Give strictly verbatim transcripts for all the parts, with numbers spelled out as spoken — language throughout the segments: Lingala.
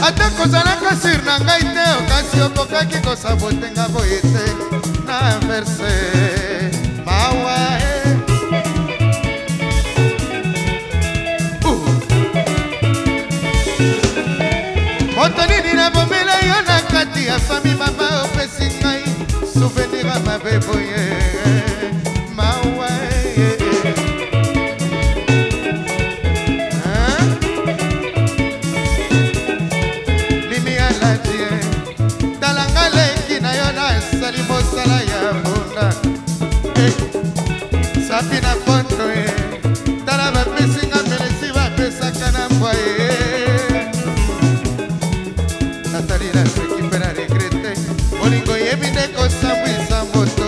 ata kozalaka sur na ngai te okasi okokaki kosabotenga boye te na verse mawa moto nini nabomela yo na kati ya fami mama opesi ngai souvenir ya mabe boye mawa sali mosala ya mbunda sapi na poto e tala bapesinga melesi bapesaka na mbwa e natali na seki mpe na regrete molingo yebi nde kosambwisa moto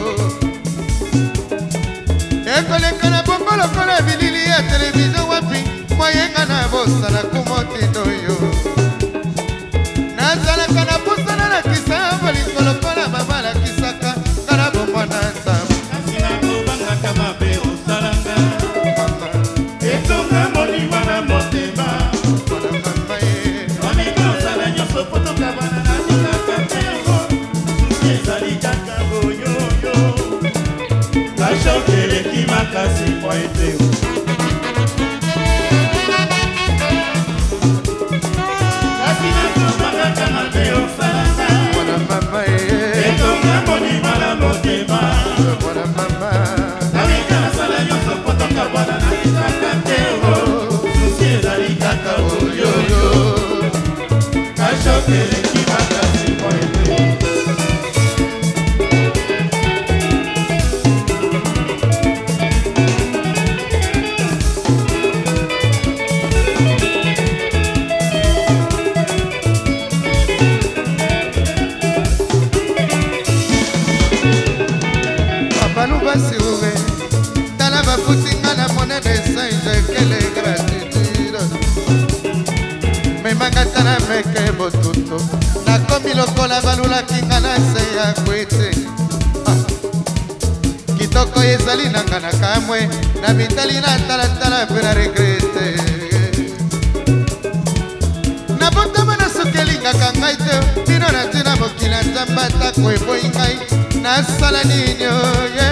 ekoleka na bongo lokola bilili ya televizio wapi moyenga na bosala kumotindo yo nazalaka na pusana na kisa bolingo lokola mama lakisaka ngana bomwana nzambe kasi nakobangaka mabe osalanga etonga molima na motema olinga osala nyonso po tokabana na lingaka tengo susi ezali kaka boyoyo kashokeleki makasi mwa eteo kasi nakobangaka mabe osalanga etonga molima na motema nawika nasala nyonso po tokabana na lingaka tengo susi ezali kaka boyoyo kashokeleki makasi mwa eteo tala bafutinga na monnaie d'échange kele gratitude memanga tala meke botuto nakomi lokola balulakinga na se ya kwete kitoko ezali nanga na kamwe na mitali na talatala mpe na regrete nabotama na soki elingaka ngai te bino na ntina mokili nzambe atako eboyi ngai nasala nini oye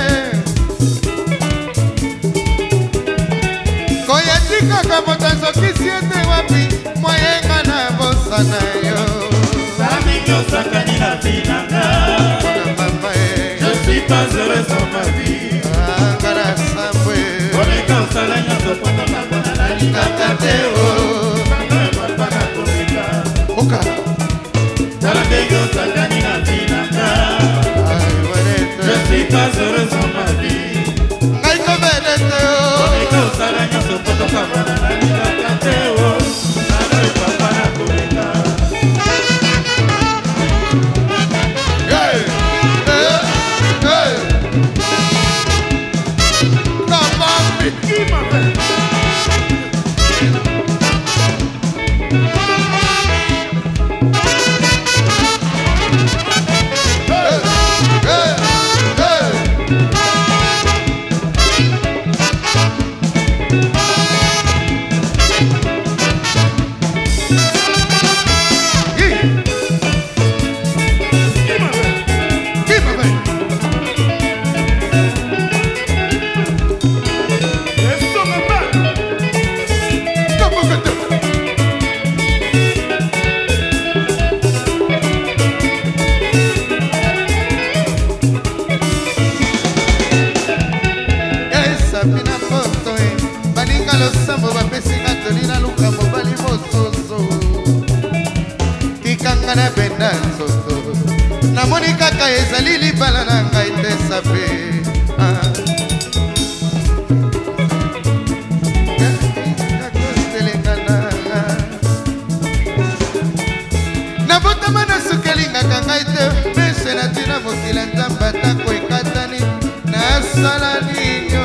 koyatikaka moto azokisi ete wapi moyenga na bosana yo samingi osakani na vinanga je suis pas heureux dans ma vie angana sambwe oleka osala nyonso po tokabana na lingaka te o papa na komeka oka tala ndenge osakani na vinanga je suis pas heureux dans ma vie ngai kobele te o oleka osala nyonso po tokabana na lingaka te o nano papa na komeka pina poto e baninga losambo bapesinga toli na luka mobali mosusu tikanga na benda nzoto namoni kaka ezali libala na ngai te sape nabotama na suki elingaka ngai te mese na ntina mokila nzambe atako ekatani nasala nini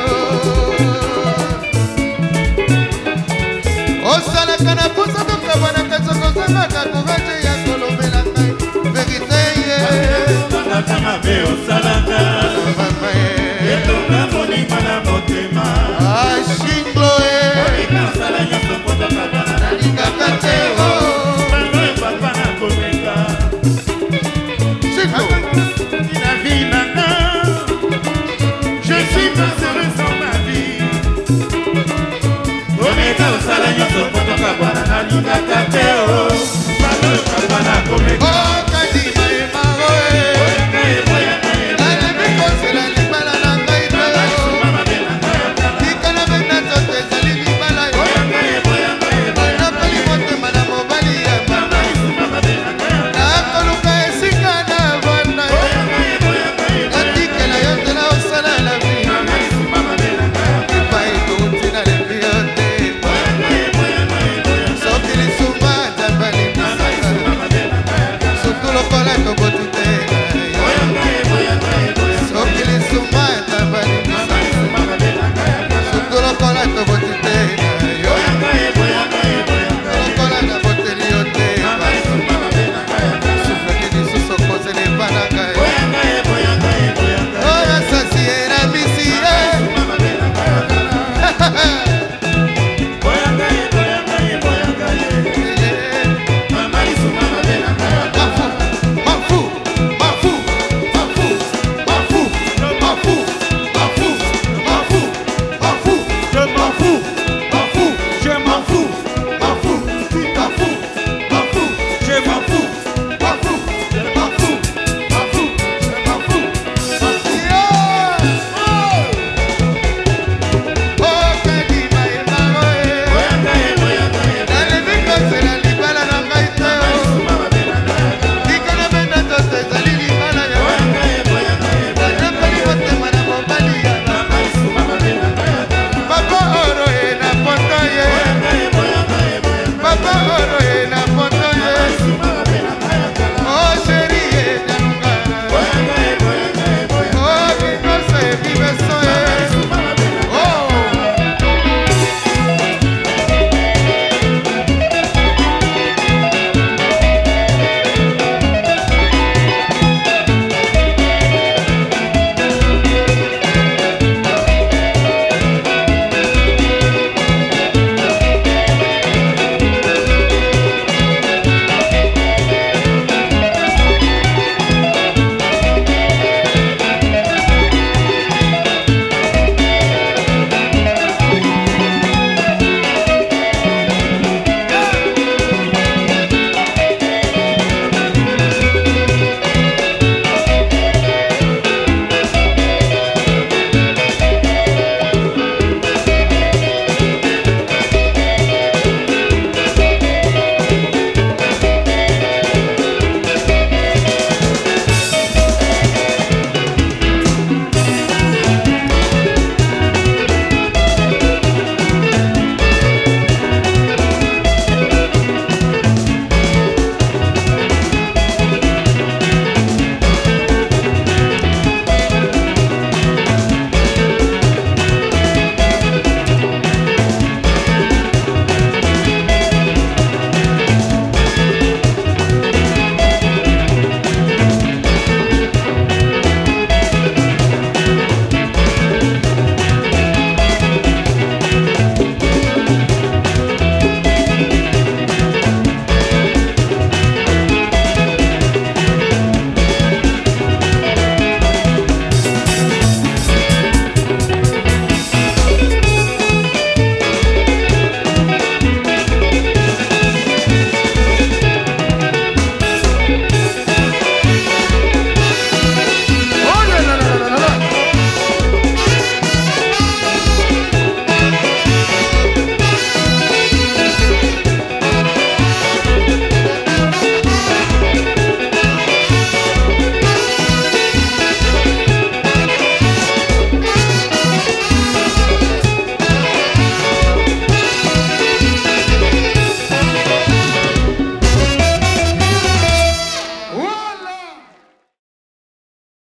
osalaka na posa tokabwanaka sokozangaka kourage ya kolobela ngai verite ye mabe osalaka etonga monima na motema ashinglo e oleka osala nyonso po tokabana